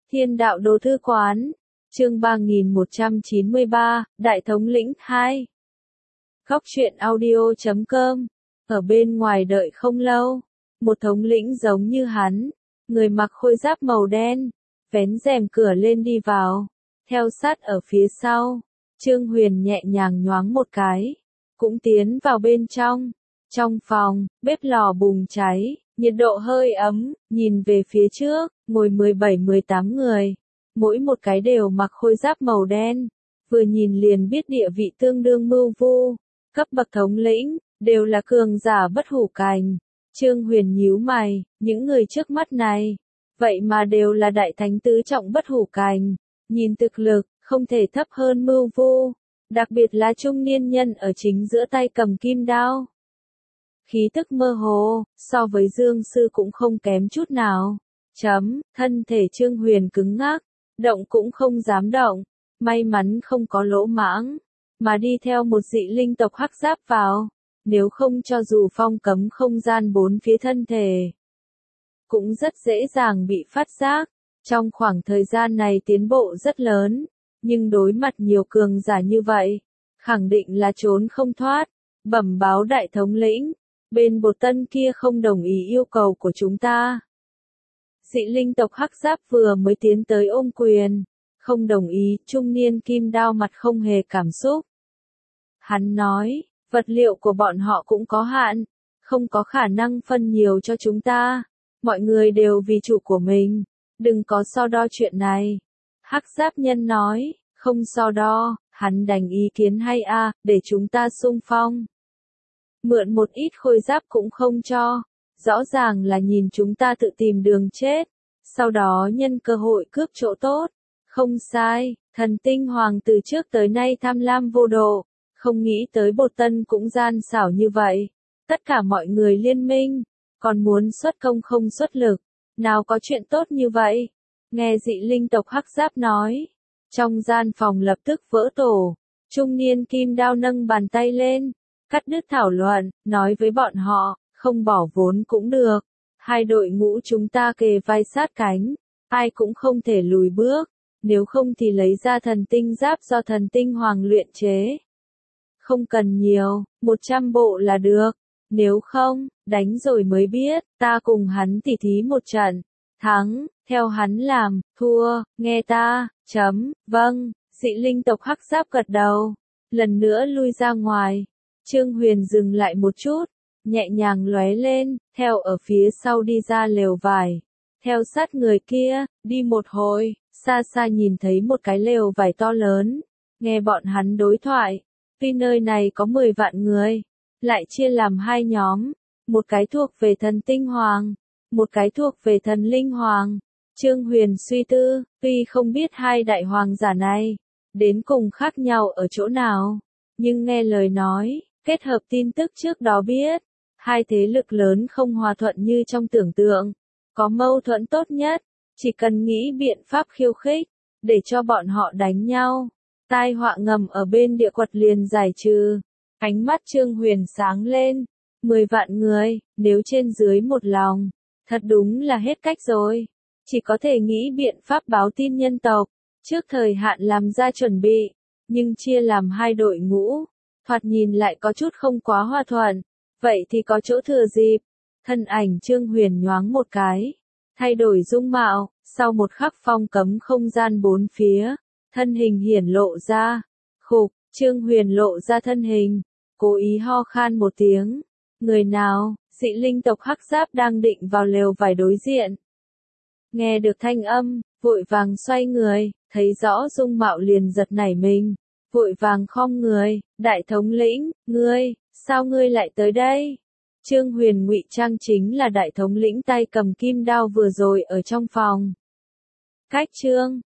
Thiên đạo đồ thư quán, chương 3193, Đại thống lĩnh 2. Góc truyện audio.com. Ở bên ngoài đợi không lâu, một thống lĩnh giống như hắn, người mặc khôi giáp màu đen, vén rèm cửa lên đi vào, theo sát ở phía sau. Trương Huyền nhẹ nhàng nhoáng một cái, cũng tiến vào bên trong. Trong phòng, bếp lò bùng cháy, nhiệt độ hơi ấm, nhìn về phía trước, ngồi 17-18 người, mỗi một cái đều mặc khôi giáp màu đen, vừa nhìn liền biết địa vị tương đương mưu vu, cấp bậc thống lĩnh, đều là cường giả bất hủ cảnh. Trương Huyền nhíu mày, những người trước mắt này, vậy mà đều là đại thánh tứ trọng bất hủ cảnh, nhìn thực lực, không thể thấp hơn mưu vu, đặc biệt là trung niên nhân ở chính giữa tay cầm kim đao. Khí tức mơ hồ, so với Dương Sư cũng không kém chút nào. Thân thể Trương Huyền cứng ngắc, động cũng không dám động, may mắn không có lỗ mãng, mà đi theo một dị linh tộc hắc giáp vào, nếu không cho dù phong cấm không gian bốn phía thân thể, cũng rất dễ dàng bị phát giác. Trong khoảng thời gian này tiến bộ rất lớn, nhưng đối mặt nhiều cường giả như vậy, khẳng định là trốn không thoát. Bẩm báo đại thống lĩnh, bên Bột Tân kia không đồng ý yêu cầu của chúng ta. Dị linh tộc hắc giáp vừa mới tiến tới ôm quyền, không đồng ý. Trung niên kim đao mặt không hề cảm xúc. Hắn nói, vật liệu của bọn họ cũng có hạn, không có khả năng phân nhiều cho chúng ta. Mọi người đều vì chủ của mình, đừng có so đo chuyện này. Hắc giáp nhân nói, không so đo, hắn đành ý kiến hay để chúng ta xung phong. Mượn một ít khôi giáp cũng không cho, rõ ràng là nhìn chúng ta tự tìm đường chết, sau đó nhân cơ hội cướp chỗ tốt. Không sai, thần tinh hoàng từ trước tới nay tham lam vô độ, không nghĩ tới Bột Tân cũng gian xảo như vậy. Tất cả mọi người liên minh, còn muốn xuất công không xuất lực, nào có chuyện tốt như vậy. Nghe dị linh tộc hắc giáp nói, trong gian phòng lập tức vỡ tổ. Trung niên kim đao nâng bàn tay lên, cắt đứt thảo luận, nói với bọn họ, không bỏ vốn cũng được. Hai đội ngũ chúng ta kề vai sát cánh, ai cũng không thể lùi bước, nếu không thì lấy ra thần tinh giáp do thần tinh hoàng luyện chế. Không cần nhiều, 100 bộ là được, nếu không, đánh rồi mới biết, ta cùng hắn tỉ thí một trận, thắng, theo hắn làm, thua, nghe ta. Vâng, dị linh tộc hắc giáp gật đầu, lần nữa lui ra ngoài. Trương Huyền dừng lại một chút, nhẹ nhàng lóe lên, theo ở phía sau đi ra lều vải. Theo sát người kia, đi một hồi, xa xa nhìn thấy một cái lều vải to lớn, nghe bọn hắn đối thoại. Tuy nơi này có 10 vạn người, lại chia làm hai nhóm, một cái thuộc về thần tinh hoàng, một cái thuộc về thần linh hoàng. Trương Huyền suy tư, tuy không biết hai đại hoàng giả này, đến cùng khác nhau ở chỗ nào, nhưng nghe lời nói, kết hợp tin tức trước đó biết, hai thế lực lớn không hòa thuận như trong tưởng tượng, có mâu thuẫn tốt nhất, chỉ cần nghĩ biện pháp khiêu khích, để cho bọn họ đánh nhau, tai họa ngầm ở bên địa quật liền giải trừ. Ánh mắt Trương Huyền sáng lên, 10 vạn người, nếu trên dưới một lòng, thật đúng là hết cách rồi, chỉ có thể nghĩ biện pháp báo tin nhân tộc, trước thời hạn làm ra chuẩn bị, nhưng chia làm hai đội ngũ, thoạt nhìn lại có chút không quá hòa thuận, vậy thì có chỗ thừa dịp. Thân ảnh Trương Huyền nhoáng một cái, thay đổi dung mạo, sau một khắc phong cấm không gian bốn phía, thân hình hiển lộ ra. Khục, Trương Huyền lộ ra thân hình, cố ý ho khan một tiếng. Người nào? Dị linh tộc hắc giáp đang định vào lều vải đối diện. Nghe được thanh âm, vội vàng xoay người, thấy rõ dung mạo liền giật nảy mình, vội vàng khom người, đại thống lĩnh, ngươi, sao ngươi lại tới đây? Trương Huyền ngụy trang chính là đại thống lĩnh tay cầm kim đao vừa rồi ở trong phòng. Cách Trương